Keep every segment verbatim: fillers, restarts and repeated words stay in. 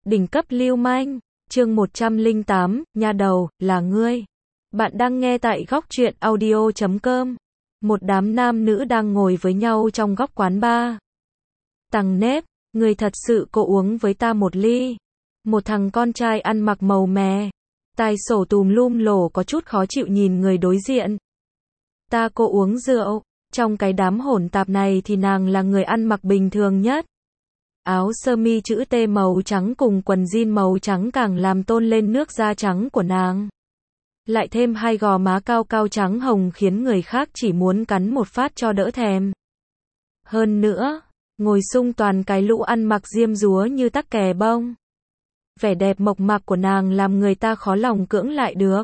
Đỉnh cấp lưu manh, chương một trăm lẻ tám, nha đầu, là ngươi. Bạn đang nghe tại góc truyện audio chấm com. Một đám nam nữ đang ngồi với nhau trong góc quán bar. Tằng nếp, người thật sự cô uống với ta một ly. Một thằng con trai ăn mặc màu mè, tai sổ tùm lum lổ có chút khó chịu nhìn người đối diện. Ta cô uống rượu, trong cái đám hỗn tạp này thì nàng là người ăn mặc bình thường nhất. Áo sơ mi chữ T màu trắng cùng quần jean màu trắng càng làm tôn lên nước da trắng của nàng. Lại thêm hai gò má cao cao trắng hồng khiến người khác chỉ muốn cắn một phát cho đỡ thèm. Hơn nữa, ngồi xung toàn cái lũ ăn mặc diêm dúa như tắc kè bông. Vẻ đẹp mộc mạc của nàng làm người ta khó lòng cưỡng lại được.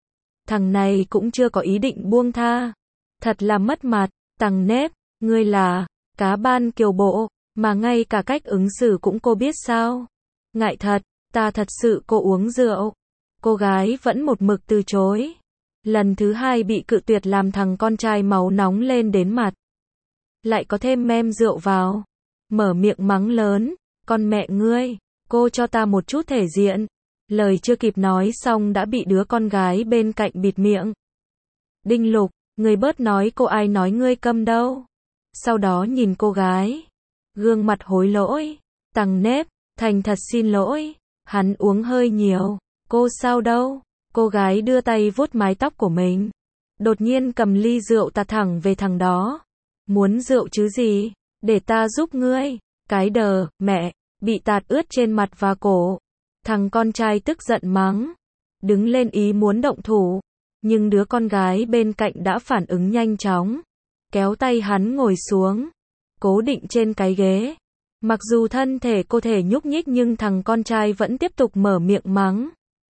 Thằng này cũng chưa có ý định buông tha. Thật là mất mặt, tằng nếp, ngươi là cá ban kiều bộ, mà ngay cả cách ứng xử cũng cô biết sao? Ngại thật, ta thật sự cô uống rượu. Cô gái vẫn một mực từ chối. Lần thứ hai bị cự tuyệt làm thằng con trai máu nóng lên đến mặt. Lại có thêm mem rượu vào. Mở miệng mắng lớn, con mẹ ngươi, cô cho ta một chút thể diện. Lời chưa kịp nói xong đã bị đứa con gái bên cạnh bịt miệng. Đinh Lục, ngươi bớt nói, cô ai nói ngươi câm đâu. Sau đó nhìn cô gái. Gương mặt hối lỗi. Tằng nếp, thành thật xin lỗi. Hắn uống hơi nhiều. Cô sao đâu? Cô gái đưa tay vuốt mái tóc của mình. Đột nhiên cầm ly rượu tạt thẳng về thằng đó. Muốn rượu chứ gì? Để ta giúp ngươi. Cái đờ, mẹ, bị tạt ướt trên mặt và cổ. Thằng con trai tức giận mắng. Đứng lên ý muốn động thủ. Nhưng đứa con gái bên cạnh đã phản ứng nhanh chóng. Kéo tay hắn ngồi xuống. Cố định trên cái ghế. Mặc dù thân thể cô thể nhúc nhích nhưng thằng con trai vẫn tiếp tục mở miệng mắng.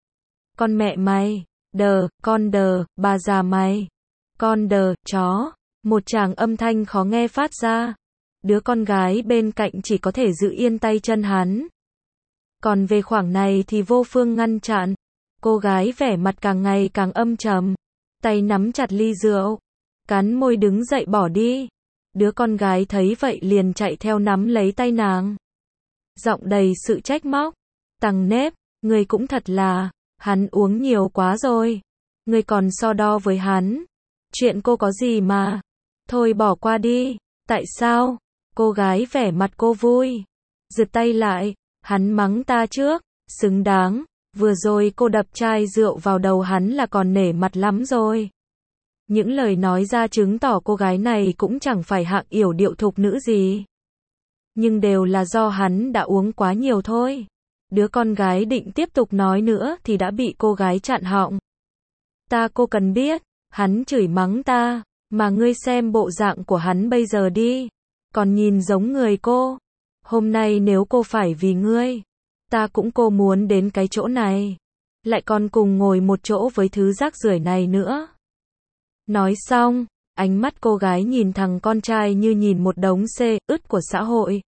Con mẹ mày, đờ, con đờ, bà già mày. Con đờ, chó. Một tràng âm thanh khó nghe phát ra. Đứa con gái bên cạnh chỉ có thể giữ yên tay chân hắn. Còn về khoảng này thì vô phương ngăn chặn. Cô gái vẻ mặt càng ngày càng âm trầm. Tay nắm chặt ly rượu. Cắn môi đứng dậy bỏ đi. Đứa con gái thấy vậy liền chạy theo nắm lấy tay nàng. Giọng đầy sự trách móc. Tằng nếp, người cũng thật là, hắn uống nhiều quá rồi. Người còn so đo với hắn. Chuyện cô có gì mà. Thôi bỏ qua đi. Tại sao? Cô gái vẻ mặt cô vui. Giật tay lại. Hắn mắng ta trước. Xứng đáng. Vừa rồi cô đập chai rượu vào đầu hắn là còn nể mặt lắm rồi. Những lời nói ra chứng tỏ cô gái này cũng chẳng phải hạng yểu điệu thục nữ gì. Nhưng đều là do hắn đã uống quá nhiều thôi. Đứa con gái định tiếp tục nói nữa thì đã bị cô gái chặn họng. Ta cô cần biết, hắn chửi mắng ta, mà ngươi xem bộ dạng của hắn bây giờ đi. Còn nhìn giống người cô. Hôm nay nếu cô phải vì ngươi, ta cũng cô muốn đến cái chỗ này. Lại còn cùng ngồi một chỗ với thứ rác rưởi này nữa. Nói xong, ánh mắt cô gái nhìn thằng con trai như nhìn một đống xê ứt của xã hội.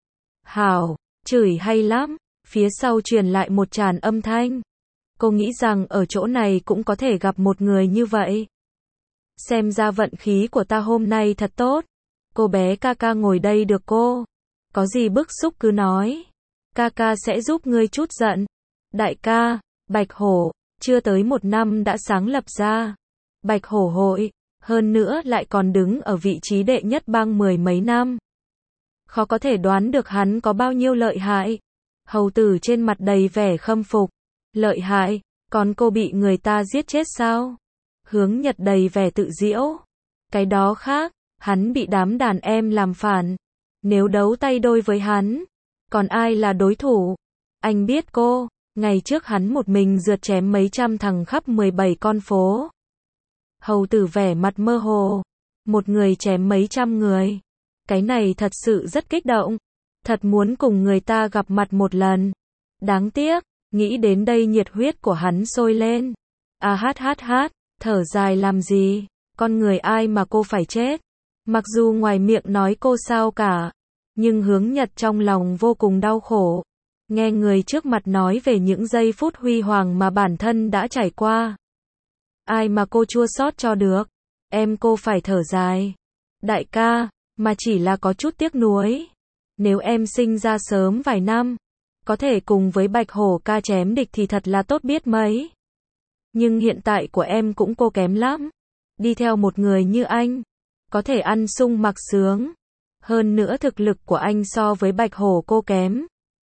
Hảo, chửi hay lắm, phía sau truyền lại một tràn âm thanh. Cô nghĩ rằng ở chỗ này cũng có thể gặp một người như vậy. Xem ra vận khí của ta hôm nay thật tốt. Cô bé ca ca ngồi đây được cô. Có gì bức xúc cứ nói. Ca ca sẽ giúp ngươi chút giận. Đại ca, Bạch Hổ, chưa tới một năm đã sáng lập ra. Bạch Hổ hội, hơn nữa lại còn đứng ở vị trí đệ nhất bang mười mấy năm. Khó có thể đoán được hắn có bao nhiêu lợi hại. Hầu tử trên mặt đầy vẻ khâm phục. Lợi hại, còn cô bị người ta giết chết sao? Hướng Nhật đầy vẻ tự giễu. Cái đó khác, hắn bị đám đàn em làm phản. Nếu đấu tay đôi với hắn, còn ai là đối thủ? Anh biết cô, ngày trước hắn một mình rượt chém mấy trăm thằng khắp mười bảy con phố. Hầu tử vẻ mặt mơ hồ. Một người chém mấy trăm người. Cái này thật sự rất kích động. Thật muốn cùng người ta gặp mặt một lần. Đáng tiếc, nghĩ đến đây nhiệt huyết của hắn sôi lên. À hát hát hát, thở dài làm gì, con người ai mà cô phải chết. Mặc dù ngoài miệng nói cô sao cả, nhưng Hướng Nhật trong lòng vô cùng đau khổ. Nghe người trước mặt nói về những giây phút huy hoàng mà bản thân đã trải qua. Ai mà cô chua xót cho được. Em cô phải thở dài. Đại ca, mà chỉ là có chút tiếc nuối. Nếu em sinh ra sớm vài năm, có thể cùng với Bạch Hổ ca chém địch thì thật là tốt biết mấy. Nhưng hiện tại của em cũng cô kém lắm. Đi theo một người như anh, có thể ăn sung mặc sướng. Hơn nữa thực lực của anh so với Bạch Hổ cô kém.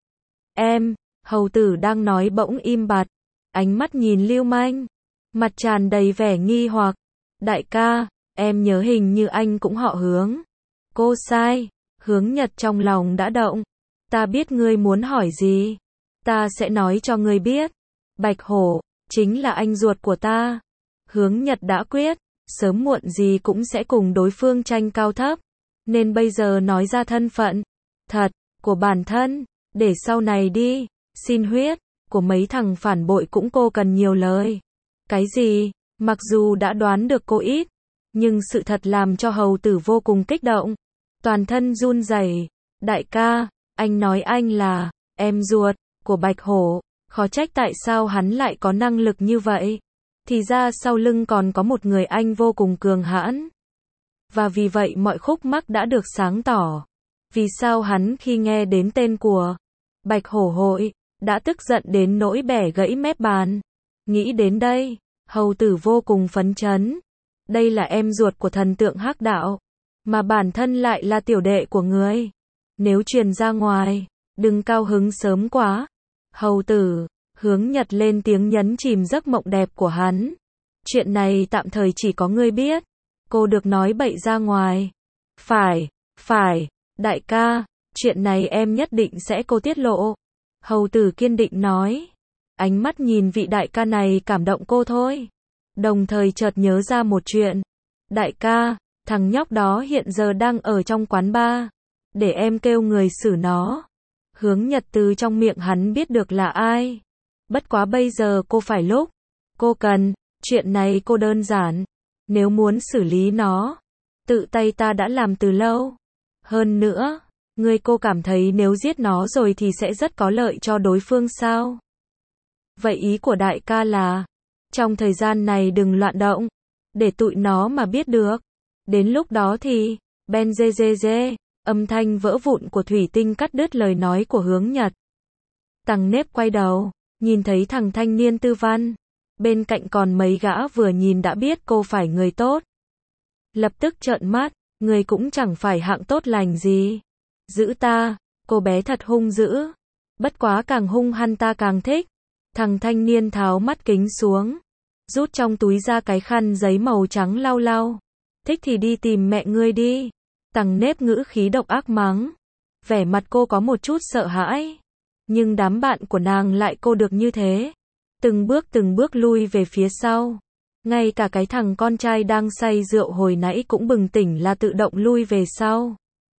Em, hầu tử đang nói bỗng im bặt, ánh mắt nhìn Lưu Manh, mặt tràn đầy vẻ nghi hoặc. Đại ca, em nhớ hình như anh cũng họ Hướng. Cô sai, Hướng Nhật trong lòng đã động. Ta biết ngươi muốn hỏi gì. Ta sẽ nói cho ngươi biết. Bạch Hổ, chính là anh ruột của ta. Hướng Nhật đã quyết, sớm muộn gì cũng sẽ cùng đối phương tranh cao thấp. Nên bây giờ nói ra thân phận thật của bản thân, để sau này đi, xin huyết của mấy thằng phản bội cũng cô cần nhiều lời. Cái gì? Mặc dù đã đoán được cô ít, nhưng sự thật làm cho hầu tử vô cùng kích động. Toàn thân run rẩy. Đại ca, anh nói anh là em ruột của Bạch Hổ, khó trách tại sao hắn lại có năng lực như vậy. Thì ra sau lưng còn có một người anh vô cùng cường hãn. Và vì vậy mọi khúc mắc đã được sáng tỏ. Vì sao hắn khi nghe đến tên của Bạch Hổ hội, đã tức giận đến nỗi bẻ gãy mép bàn. Nghĩ đến đây, hầu tử vô cùng phấn chấn. Đây là em ruột của thần tượng hắc đạo, mà bản thân lại là tiểu đệ của người. Nếu truyền ra ngoài, đừng cao hứng sớm quá. Hầu tử, Hướng Nhật lên tiếng nhấn chìm giấc mộng đẹp của hắn. Chuyện này tạm thời chỉ có ngươi biết. Cô được nói bậy ra ngoài. Phải, phải, đại ca, chuyện này em nhất định sẽ cô tiết lộ. Hầu tử kiên định nói. Ánh mắt nhìn vị đại ca này cảm động cô thôi. Đồng thời chợt nhớ ra một chuyện. Đại ca, thằng nhóc đó hiện giờ đang ở trong quán bar. Để em kêu người xử nó. Hướng Nhật từ trong miệng hắn biết được là ai. Bất quá bây giờ cô phải lúc. Cô cần, chuyện này cô đơn giản. Nếu muốn xử lý nó, tự tay ta đã làm từ lâu. Hơn nữa, người cô cảm thấy nếu giết nó rồi thì sẽ rất có lợi cho đối phương sao? Vậy ý của đại ca là, trong thời gian này đừng loạn động, để tụi nó mà biết được. Đến lúc đó thì, ben dê dê dê, âm thanh vỡ vụn của thủy tinh cắt đứt lời nói của Hướng Nhật. Tằng Nếp quay đầu, nhìn thấy thằng thanh niên Tư Văn. Bên cạnh còn mấy gã vừa nhìn đã biết cô phải người tốt. Lập tức trợn mắt, người cũng chẳng phải hạng tốt lành gì. Giữ ta, cô bé thật hung dữ. Bất quá càng hung hăng ta càng thích. Thằng thanh niên tháo mắt kính xuống, rút trong túi ra cái khăn giấy màu trắng lau lau. Thích thì đi tìm mẹ ngươi đi. Tằng Nếp ngữ khí độc ác mắng. Vẻ mặt cô có một chút sợ hãi. Nhưng đám bạn của nàng lại cô được như thế. Từng bước từng bước lui về phía sau. Ngay cả cái thằng con trai đang say rượu hồi nãy cũng bừng tỉnh là tự động lui về sau.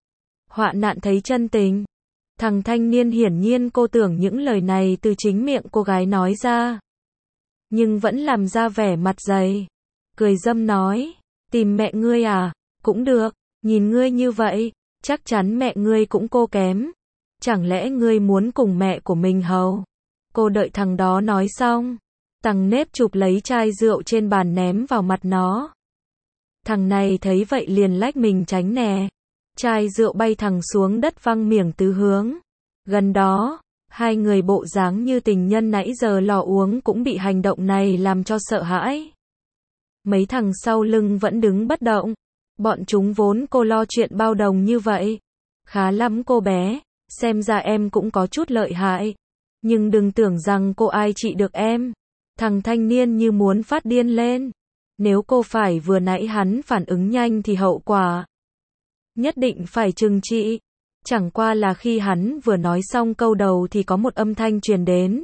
Họa nạn thấy chân tình. Thằng thanh niên hiển nhiên cô tưởng những lời này từ chính miệng cô gái nói ra. Nhưng vẫn làm ra vẻ mặt dày. Cười dâm nói. Tìm mẹ ngươi à? Cũng được. Nhìn ngươi như vậy, chắc chắn mẹ ngươi cũng cô kém. Chẳng lẽ ngươi muốn cùng mẹ của mình hầu? Cô đợi thằng đó nói xong. Tằng Nếp chụp lấy chai rượu trên bàn ném vào mặt nó. Thằng này thấy vậy liền lách mình tránh nè. Chai rượu bay thẳng xuống đất văng miệng tứ hướng. Gần đó, hai người bộ dáng như tình nhân nãy giờ lò uống cũng bị hành động này làm cho sợ hãi. Mấy thằng sau lưng vẫn đứng bất động. Bọn chúng vốn cô lo chuyện bao đồng như vậy. Khá lắm cô bé, xem ra em cũng có chút lợi hại. Nhưng đừng tưởng rằng cô ai trị được em. Thằng thanh niên như muốn phát điên lên. Nếu cô phải vừa nãy hắn phản ứng nhanh thì hậu quả nhất định phải trừng trị. Chẳng qua là khi hắn vừa nói xong câu đầu thì có một âm thanh truyền đến.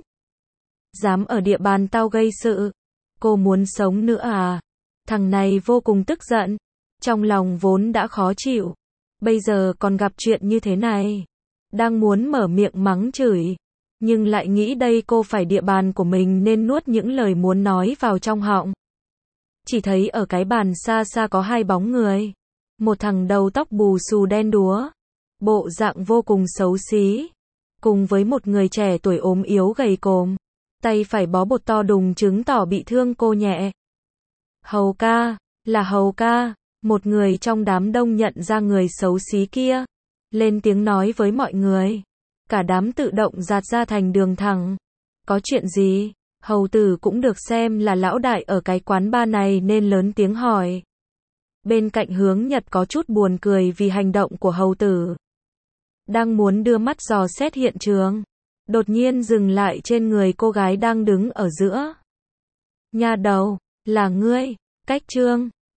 Dám ở địa bàn tao gây sự. Cô muốn sống nữa à? Thằng này vô cùng tức giận. Trong lòng vốn đã khó chịu. Bây giờ còn gặp chuyện như thế này. Đang muốn mở miệng mắng chửi. Nhưng lại nghĩ đây cô phải địa bàn của mình nên nuốt những lời muốn nói vào trong họng. Chỉ thấy ở cái bàn xa xa có hai bóng người. Một thằng đầu tóc bù xù đen đúa. Bộ dạng vô cùng xấu xí. Cùng với một người trẻ tuổi ốm yếu gầy còm. Tay phải bó bột to đùng chứng tỏ bị thương cô nhẹ. Hầu ca, là Hầu ca. Một người trong đám đông nhận ra người xấu xí kia. Lên tiếng nói với mọi người. Cả đám tự động dạt ra thành đường thẳng. Có chuyện gì? Hầu tử cũng được xem là lão đại ở cái quán bar này nên lớn tiếng hỏi. Bên cạnh Hướng Nhật có chút buồn cười vì hành động của hầu tử. Đang muốn đưa mắt dò xét hiện trường, đột nhiên dừng lại trên người cô gái đang đứng ở giữa. Nha đầu, là ngươi, Cách Trương.